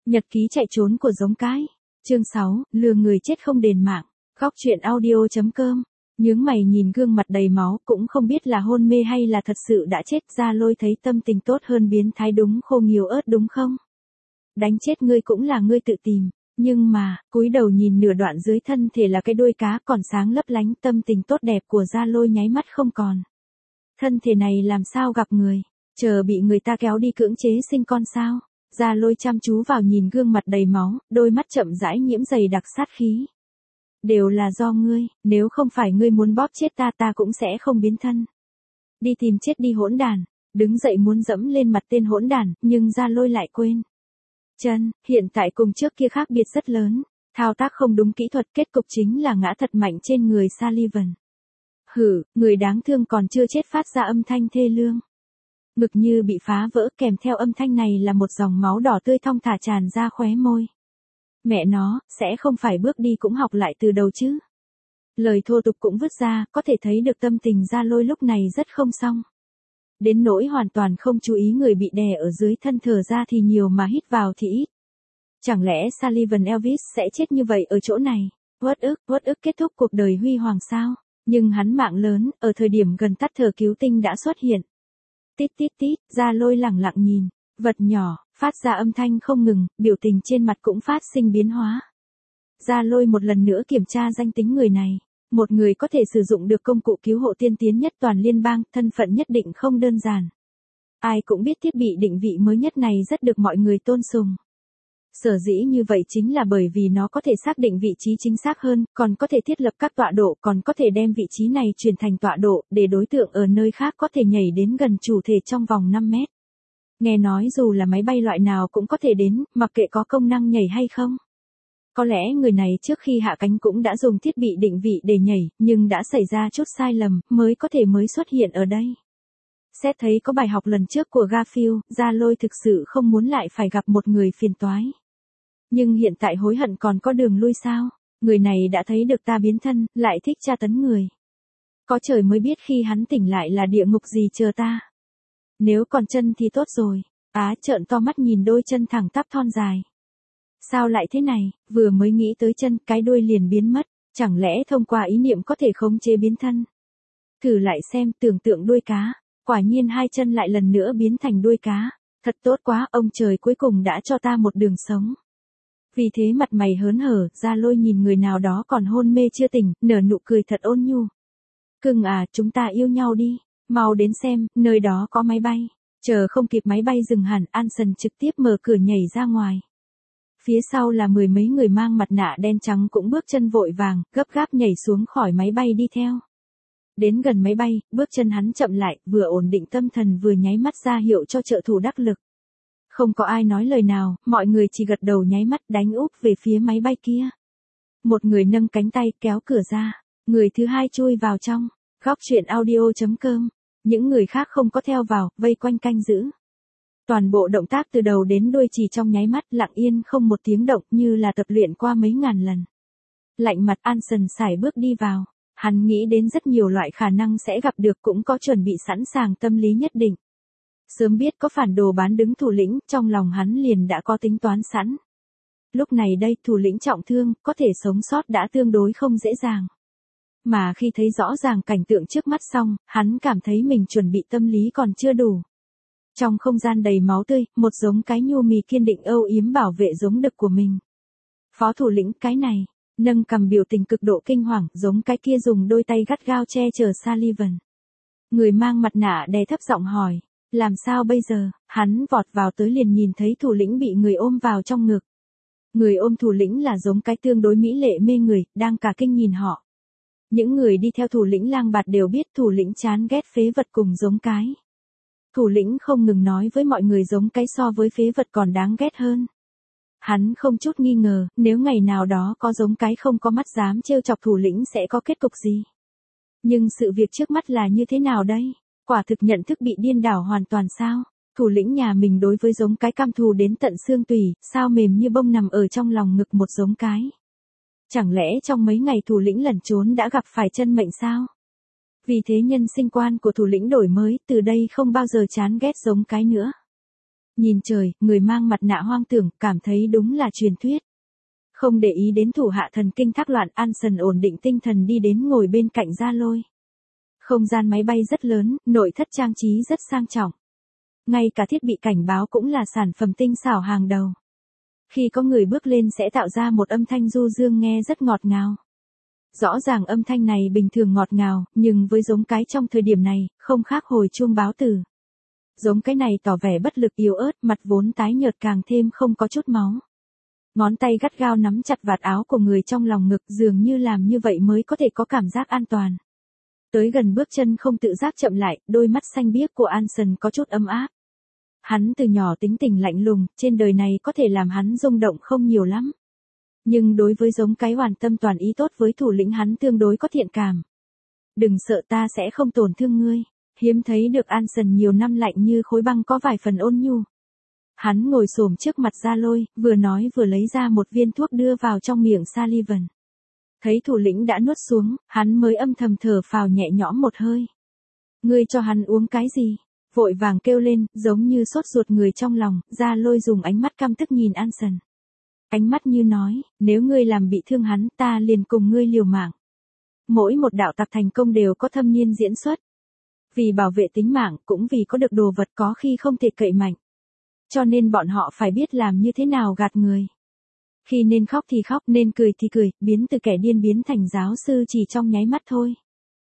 Nhật ký chạy trốn của giống cái. Chương 6, lừa người chết không đền mạng. Góc truyện audio.com. Nhướng mày nhìn gương mặt đầy máu, cũng không biết là hôn mê hay là thật sự đã chết. Gia Lôi thấy tâm tình tốt hơn biến thái đúng khô nghiêu ớt đúng không? Đánh chết ngươi cũng là ngươi tự tìm. Nhưng mà, cúi đầu nhìn nửa đoạn dưới thân thể là cái đuôi cá còn sáng lấp lánh, tâm tình tốt đẹp của Gia Lôi nháy mắt không còn. Thân thể này làm sao gặp người? Chờ bị người ta kéo đi cưỡng chế sinh con sao? Gia Lôi chăm chú vào nhìn gương mặt đầy máu, đôi mắt chậm rãi nhiễm dày đặc sát khí. Đều là do ngươi, nếu không phải ngươi muốn bóp chết ta cũng sẽ không biến thân. Đi tìm chết đi hỗn đàn. Đứng dậy muốn dẫm lên mặt tên hỗn đàn, nhưng Gia Lôi lại quên. Chân, hiện tại cùng trước kia khác biệt rất lớn. Thao tác không đúng kỹ thuật, kết cục chính là ngã thật mạnh trên người Sullivan. Hử, người đáng thương còn chưa chết phát ra âm thanh thê lương. Ngực như bị phá vỡ, kèm theo âm thanh này là một dòng máu đỏ tươi thong thả tràn ra khóe môi. Mẹ nó, sẽ không phải bước đi cũng học lại từ đầu chứ. Lời thô tục cũng vứt ra, có thể thấy được tâm tình Gia Lôi lúc này rất không xong. Đến nỗi hoàn toàn không chú ý người bị đè ở dưới thân, thở ra thì nhiều mà hít vào thì ít. Chẳng lẽ Sullivan Elvis sẽ chết như vậy ở chỗ này? Uất ức kết thúc cuộc đời huy hoàng sao? Nhưng hắn mạng lớn, ở thời điểm gần tắt thở cứu tinh đã xuất hiện. Tít tít tít, Gia Lôi lẳng lặng nhìn, vật nhỏ, phát ra âm thanh không ngừng, biểu tình trên mặt cũng phát sinh biến hóa. Gia Lôi một lần nữa kiểm tra danh tính người này. Một người có thể sử dụng được công cụ cứu hộ tiên tiến nhất toàn liên bang, thân phận nhất định không đơn giản. Ai cũng biết thiết bị định vị mới nhất này rất được mọi người tôn sùng. Sở dĩ như vậy chính là bởi vì nó có thể xác định vị trí chính xác hơn, còn có thể thiết lập các tọa độ, còn có thể đem vị trí này chuyển thành tọa độ, để đối tượng ở nơi khác có thể nhảy đến gần chủ thể trong vòng 5 mét. Nghe nói dù là máy bay loại nào cũng có thể đến, mặc kệ có công năng nhảy hay không. Có lẽ người này trước khi hạ cánh cũng đã dùng thiết bị định vị để nhảy, nhưng đã xảy ra chút sai lầm, mới xuất hiện ở đây. Xét thấy có bài học lần trước của Garfield, Gia Lôi thực sự không muốn lại phải gặp một người phiền toái. Nhưng hiện tại hối hận còn có đường lui sao? Người này đã thấy được ta biến thân, lại thích tra tấn người. Có trời mới biết khi hắn tỉnh lại là địa ngục gì chờ ta. Nếu còn chân thì tốt rồi. Trợn to mắt nhìn đôi chân thẳng tắp thon dài. Sao lại thế này, vừa mới nghĩ tới chân, cái đuôi liền biến mất, chẳng lẽ thông qua ý niệm có thể khống chế biến thân? Thử lại xem, tưởng tượng đuôi cá, quả nhiên hai chân lại lần nữa biến thành đuôi cá, thật tốt quá, ông trời cuối cùng đã cho ta một đường sống. Vì thế mặt mày hớn hở, Gia Lôi nhìn người nào đó còn hôn mê chưa tỉnh, nở nụ cười thật ôn nhu. Cưng à, chúng ta yêu nhau đi, mau đến xem, nơi đó có máy bay. Chờ không kịp máy bay dừng hẳn, Anson trực tiếp mở cửa nhảy ra ngoài. Phía sau là mười mấy người mang mặt nạ đen trắng cũng bước chân vội vàng, gấp gáp nhảy xuống khỏi máy bay đi theo. Đến gần máy bay, bước chân hắn chậm lại, vừa ổn định tâm thần vừa nháy mắt ra hiệu cho trợ thủ đắc lực. Không có ai nói lời nào, mọi người chỉ gật đầu nháy mắt đánh úp về phía máy bay kia. Một người nâng cánh tay kéo cửa ra, người thứ hai chui vào trong. Góc truyện audio.com. Những người khác không có theo vào, vây quanh canh giữ. Toàn bộ động tác từ đầu đến đuôi chỉ trong nháy mắt, lặng yên không một tiếng động, như là tập luyện qua mấy ngàn lần. Lạnh mặt Anson sải bước đi vào. Hắn nghĩ đến rất nhiều loại khả năng sẽ gặp được, cũng có chuẩn bị sẵn sàng tâm lý nhất định. Sớm biết có phản đồ bán đứng thủ lĩnh, trong lòng hắn liền đã có tính toán sẵn. Lúc này đây, thủ lĩnh trọng thương, có thể sống sót đã tương đối không dễ dàng. Mà khi thấy rõ ràng cảnh tượng trước mắt xong, hắn cảm thấy mình chuẩn bị tâm lý còn chưa đủ. Trong không gian đầy máu tươi, một giống cái nhu mì kiên định âu yếm bảo vệ giống đực của mình. Phó thủ lĩnh, cái này, nâng cầm biểu tình cực độ kinh hoàng, giống cái kia dùng đôi tay gắt gao che chở Sullivan. Người mang mặt nạ đè thấp giọng hỏi, làm sao bây giờ? Hắn vọt vào tới liền nhìn thấy thủ lĩnh bị người ôm vào trong ngực. Người ôm thủ lĩnh là giống cái tương đối mỹ lệ mê người, đang cả kinh nhìn họ. Những người đi theo thủ lĩnh lang bạt đều biết thủ lĩnh chán ghét phế vật cùng giống cái. Thủ lĩnh không ngừng nói với mọi người giống cái so với phế vật còn đáng ghét hơn. Hắn không chút nghi ngờ, nếu ngày nào đó có giống cái không có mắt dám trêu chọc thủ lĩnh sẽ có kết cục gì. Nhưng sự việc trước mắt là như thế nào đây? Quả thực nhận thức bị điên đảo hoàn toàn sao? Thủ lĩnh nhà mình đối với giống cái cam thù đến tận xương tủy, sao mềm như bông nằm ở trong lòng ngực một giống cái. Chẳng lẽ trong mấy ngày thủ lĩnh lẩn trốn đã gặp phải chân mệnh sao? Vì thế nhân sinh quan của thủ lĩnh đổi mới, từ đây không bao giờ chán ghét giống cái nữa. Nhìn trời, người mang mặt nạ hoang tưởng, cảm thấy đúng là truyền thuyết. Không để ý đến thủ hạ thần kinh thác loạn, Anson ổn định tinh thần đi đến ngồi bên cạnh Gia Lôi. Không gian máy bay rất lớn, nội thất trang trí rất sang trọng. Ngay cả thiết bị cảnh báo cũng là sản phẩm tinh xảo hàng đầu. Khi có người bước lên sẽ tạo ra một âm thanh du dương nghe rất ngọt ngào. Rõ ràng âm thanh này bình thường ngọt ngào, nhưng với giống cái trong thời điểm này, không khác hồi chuông báo tử. Giống cái này tỏ vẻ bất lực yếu ớt, mặt vốn tái nhợt càng thêm không có chút máu. Ngón tay gắt gao nắm chặt vạt áo của người trong lòng ngực, dường như làm như vậy mới có thể có cảm giác an toàn. Tới gần bước chân không tự giác chậm lại, đôi mắt xanh biếc của Anson có chút ấm áp. Hắn từ nhỏ tính tình lạnh lùng, trên đời này có thể làm hắn rung động không nhiều lắm. Nhưng đối với giống cái hoàn tâm toàn ý tốt với thủ lĩnh hắn tương đối có thiện cảm. Đừng sợ, ta sẽ không tổn thương ngươi. Hiếm thấy được Anson nhiều năm lạnh như khối băng có vài phần ôn nhu. Hắn ngồi xổm trước mặt Gia Lôi, vừa nói vừa lấy ra một viên thuốc đưa vào trong miệng Sullivan. Thấy thủ lĩnh đã nuốt xuống, hắn mới âm thầm thở phào nhẹ nhõm một hơi. Ngươi cho hắn uống cái gì? Vội vàng kêu lên, giống như sốt ruột người trong lòng. Gia Lôi dùng ánh mắt căm tức nhìn Anson. Ánh mắt như nói, nếu ngươi làm bị thương hắn, ta liền cùng ngươi liều mạng. Mỗi một đạo tặc thành công đều có thâm niên diễn xuất. Vì bảo vệ tính mạng, cũng vì có được đồ vật có khi không thể cậy mạnh. Cho nên bọn họ phải biết làm như thế nào gạt người. Khi nên khóc thì khóc, nên cười thì cười, biến từ kẻ điên biến thành giáo sư chỉ trong nháy mắt thôi.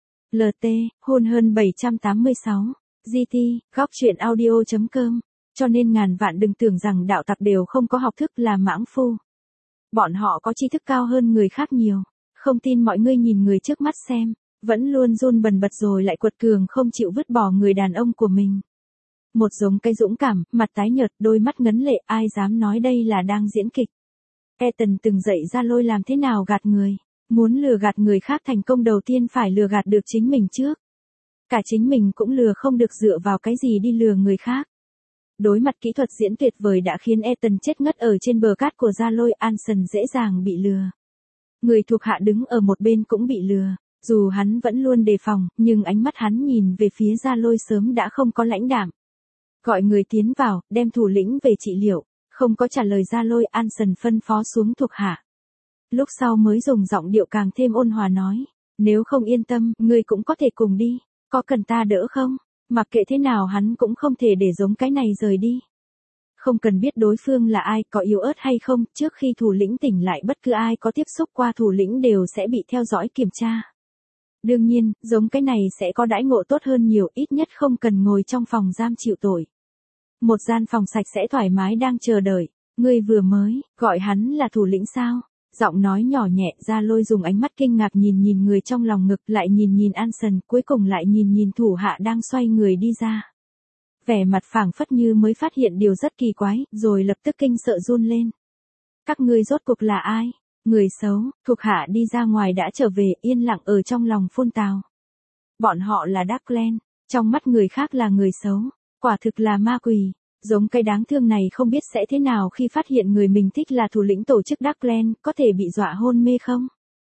LT, hôn hơn 786. GT, góc truyện audio.com. Cho nên ngàn vạn đừng tưởng rằng đạo tặc đều không có học thức là mãng phu. Bọn họ có tri thức cao hơn người khác nhiều. Không tin mọi người nhìn người trước mắt xem. Vẫn luôn run bần bật rồi lại quật cường không chịu vứt bỏ người đàn ông của mình. Một giống cái dũng cảm, mặt tái nhợt, đôi mắt ngấn lệ, ai dám nói đây là đang diễn kịch. Ethan từng dạy Gia Lôi làm thế nào gạt người. Muốn lừa gạt người khác thành công đầu tiên phải lừa gạt được chính mình trước. Cả chính mình cũng lừa không được, dựa vào cái gì đi lừa người khác. Đối mặt kỹ thuật diễn tuyệt vời đã khiến Ethan chết ngất ở trên bờ cát của Gia Lôi, Anson dễ dàng bị lừa. Người thuộc hạ đứng ở một bên cũng bị lừa. Dù hắn vẫn luôn đề phòng, nhưng ánh mắt hắn nhìn về phía Gia Lôi sớm đã không có lãnh đạm. Gọi người tiến vào, đem thủ lĩnh về trị liệu. Không có trả lời Gia Lôi, Anson phân phó xuống thuộc hạ. Lúc sau mới dùng giọng điệu càng thêm ôn hòa nói. Nếu không yên tâm, ngươi cũng có thể cùng đi. Có cần ta đỡ không? Mặc kệ thế nào hắn cũng không thể để giống cái này rời đi. Không cần biết đối phương là ai, có yếu ớt hay không, trước khi thủ lĩnh tỉnh lại bất cứ ai có tiếp xúc qua thủ lĩnh đều sẽ bị theo dõi kiểm tra. Đương nhiên, giống cái này sẽ có đãi ngộ tốt hơn nhiều, ít nhất không cần ngồi trong phòng giam chịu tội. Một gian phòng sạch sẽ thoải mái đang chờ đợi. Ngươi vừa mới, gọi hắn là thủ lĩnh sao? Giọng nói nhỏ nhẹ, Gia Lôi dùng ánh mắt kinh ngạc nhìn nhìn người trong lòng ngực, lại nhìn nhìn Anson, cuối cùng lại nhìn nhìn thủ hạ đang xoay người đi ra. Vẻ mặt phảng phất như mới phát hiện điều rất kỳ quái, rồi lập tức kinh sợ run lên. Các ngươi rốt cuộc là ai? Người xấu. Thuộc hạ đi ra ngoài đã trở về, yên lặng ở trong lòng phun tào. Bọn họ là Darkland, trong mắt người khác là người xấu, quả thực là ma quỷ. Giống cái đáng thương này không biết sẽ thế nào khi phát hiện người mình thích là thủ lĩnh tổ chức Darkland, có thể bị dọa hôn mê không?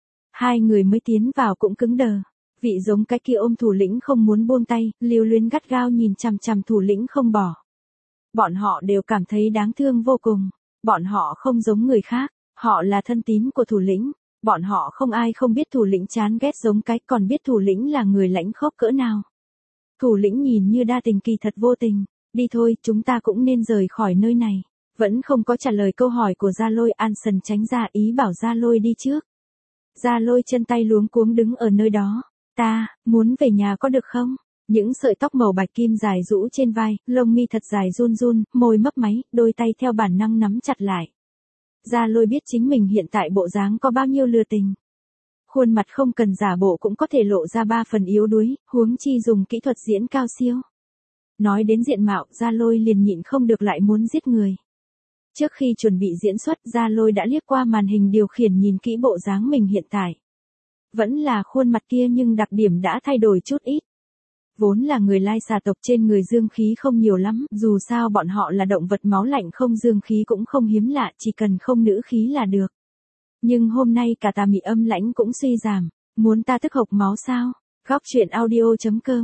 Hai người mới tiến vào cũng cứng đờ. Vị giống cái kia ôm thủ lĩnh không muốn buông tay, lưu luyến gắt gao nhìn chằm chằm thủ lĩnh không bỏ. Bọn họ đều cảm thấy đáng thương vô cùng. Bọn họ không giống người khác, họ là thân tín của thủ lĩnh. Bọn họ không ai không biết thủ lĩnh chán ghét giống cái, còn biết thủ lĩnh là người lãnh khốc cỡ nào. Thủ lĩnh nhìn như đa tình kỳ thật vô tình. Đi thôi, chúng ta cũng nên rời khỏi nơi này. Vẫn không có trả lời câu hỏi của Gia Lôi, Anson tránh ra ý bảo Gia Lôi đi trước. Gia Lôi chân tay luống cuống đứng ở nơi đó. Ta, muốn về nhà có được không? Những sợi tóc màu bạch kim dài rũ trên vai, lông mi thật dài run run, môi mấp máy, đôi tay theo bản năng nắm chặt lại. Gia Lôi biết chính mình hiện tại bộ dáng có bao nhiêu lừa tình. Khuôn mặt không cần giả bộ cũng có thể lộ ra 3 phần yếu đuối, huống chi dùng kỹ thuật diễn cao siêu. Nói đến diện mạo, Gia Lôi liền nhịn không được lại muốn giết người. Trước khi chuẩn bị diễn xuất, Gia Lôi đã liếc qua màn hình điều khiển nhìn kỹ bộ dáng mình hiện tại. Vẫn là khuôn mặt kia nhưng đặc điểm đã thay đổi chút ít. Vốn là người Lai xà tộc trên người dương khí không nhiều lắm, dù sao bọn họ là động vật máu lạnh không dương khí cũng không hiếm lạ, chỉ cần không nữ khí là được. Nhưng hôm nay cả tà mị âm lãnh cũng suy giảm, muốn ta tức hộc máu sao? Góc truyện audio.com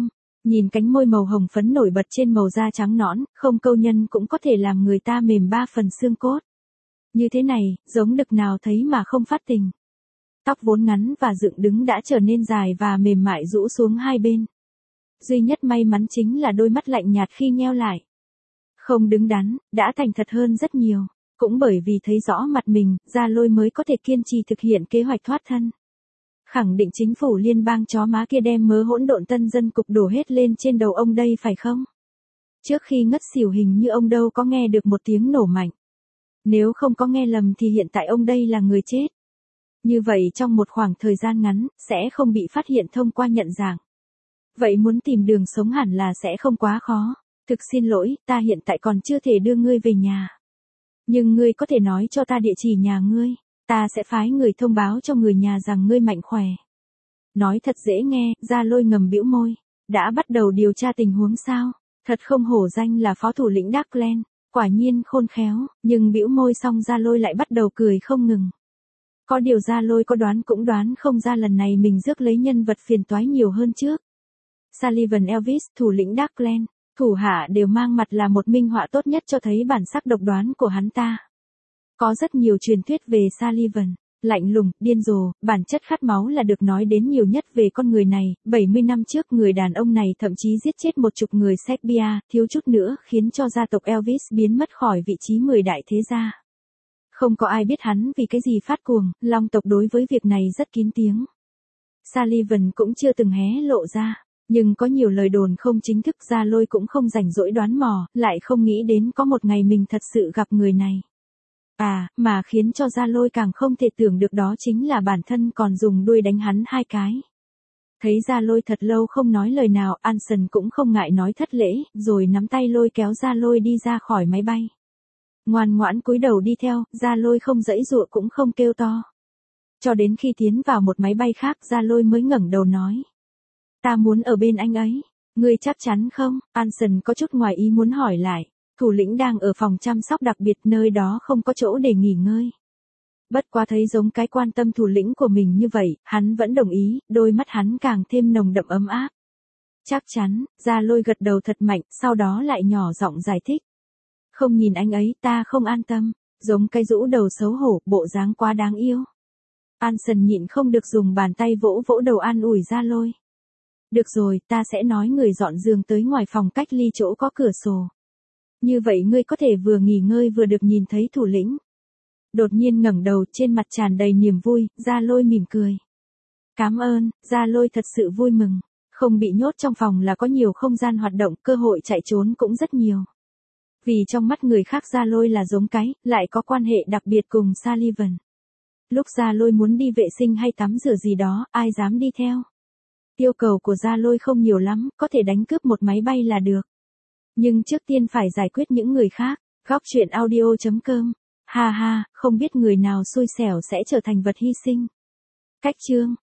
Nhìn cánh môi màu hồng phấn nổi bật trên màu da trắng nõn, không câu nhân cũng có thể làm người ta mềm 3 phần xương cốt. Như thế này, giống đực nào thấy mà không phát tình. Tóc vốn ngắn và dựng đứng đã trở nên dài và mềm mại rũ xuống hai bên. Duy nhất may mắn chính là đôi mắt lạnh nhạt khi nheo lại. Không đứng đắn, đã thành thật hơn rất nhiều. Cũng bởi vì thấy rõ mặt mình, Gia Lôi mới có thể kiên trì thực hiện kế hoạch thoát thân. Khẳng định chính phủ liên bang chó má kia đem mớ hỗn độn tân dân cục đổ hết lên trên đầu ông đây phải không? Trước khi ngất xỉu hình như ông đâu có nghe được một tiếng nổ mạnh. Nếu không có nghe lầm thì hiện tại ông đây là người chết. Như vậy trong một khoảng thời gian ngắn, sẽ không bị phát hiện thông qua nhận dạng. Vậy muốn tìm đường sống hẳn là sẽ không quá khó. Thực xin lỗi, ta hiện tại còn chưa thể đưa ngươi về nhà. Nhưng ngươi có thể nói cho ta địa chỉ nhà ngươi. Ta sẽ phái người thông báo cho người nhà rằng ngươi mạnh khỏe. Nói thật dễ nghe, Gia Lôi ngầm bĩu môi. Đã bắt đầu điều tra tình huống sao? Thật không hổ danh là phó thủ lĩnh Darkland. Quả nhiên khôn khéo, nhưng bĩu môi xong Gia Lôi lại bắt đầu cười không ngừng. Có điều Gia Lôi có đoán cũng đoán không ra lần này mình rước lấy nhân vật phiền toái nhiều hơn trước. Sullivan Elvis, thủ lĩnh Darkland, thủ hạ đều mang mặt là một minh họa tốt nhất cho thấy bản sắc độc đoán của hắn ta. Có rất nhiều truyền thuyết về Sullivan, lạnh lùng, điên rồ, bản chất khát máu là được nói đến nhiều nhất về con người này. 70 năm trước người đàn ông này thậm chí giết chết 10 người Serbia, thiếu chút nữa khiến cho gia tộc Elvis biến mất khỏi vị trí 10 đại thế gia. Không có ai biết hắn vì cái gì phát cuồng, Long tộc đối với việc này rất kín tiếng. Sullivan cũng chưa từng hé lộ ra, nhưng có nhiều lời đồn không chính thức Gia Lôi cũng không rảnh rỗi đoán mò, lại không nghĩ đến có một ngày mình thật sự gặp người này. Mà khiến cho Gia Lôi càng không thể tưởng được đó chính là bản thân còn dùng đuôi đánh hắn 2 cái. Thấy Gia Lôi thật lâu không nói lời nào, Anson cũng không ngại nói thất lễ, rồi nắm tay lôi kéo Gia Lôi đi ra khỏi máy bay. Ngoan ngoãn cúi đầu đi theo, Gia Lôi không giãy giụa cũng không kêu to. Cho đến khi tiến vào một máy bay khác Gia Lôi mới ngẩng đầu nói. Ta muốn ở bên anh ấy. Ngươi chắc chắn không? Anson có chút ngoài ý muốn hỏi lại. Thủ lĩnh đang ở phòng chăm sóc đặc biệt, nơi đó không có chỗ để nghỉ ngơi. Bất quá thấy giống cái quan tâm thủ lĩnh của mình như vậy, hắn vẫn đồng ý, đôi mắt hắn càng thêm nồng đậm ấm áp. Chắc chắn, Gia Lôi gật đầu thật mạnh, sau đó lại nhỏ giọng giải thích. Không nhìn anh ấy ta không an tâm, giống cái rũ đầu xấu hổ, bộ dáng quá đáng yêu. Anson nhịn không được dùng bàn tay vỗ vỗ đầu an ủi Gia Lôi. Được rồi, ta sẽ nói người dọn giường tới ngoài phòng cách ly chỗ có cửa sổ. Như vậy ngươi có thể vừa nghỉ ngơi vừa được nhìn thấy thủ lĩnh. Đột nhiên ngẩng đầu, trên mặt tràn đầy niềm vui, Gia Lôi mỉm cười. Cảm ơn, Gia Lôi thật sự vui mừng. Không bị nhốt trong phòng là có nhiều không gian hoạt động, cơ hội chạy trốn cũng rất nhiều. Vì trong mắt người khác Gia Lôi là giống cái, lại có quan hệ đặc biệt cùng Sullivan. Lúc Gia Lôi muốn đi vệ sinh hay tắm rửa gì đó, ai dám đi theo. Yêu cầu của Gia Lôi không nhiều lắm, có thể đánh cướp một máy bay là được. Nhưng trước tiên phải giải quyết những người khác. Góc truyện audio.com. Ha ha, không biết người nào xui xẻo sẽ trở thành vật hy sinh. Cách chương.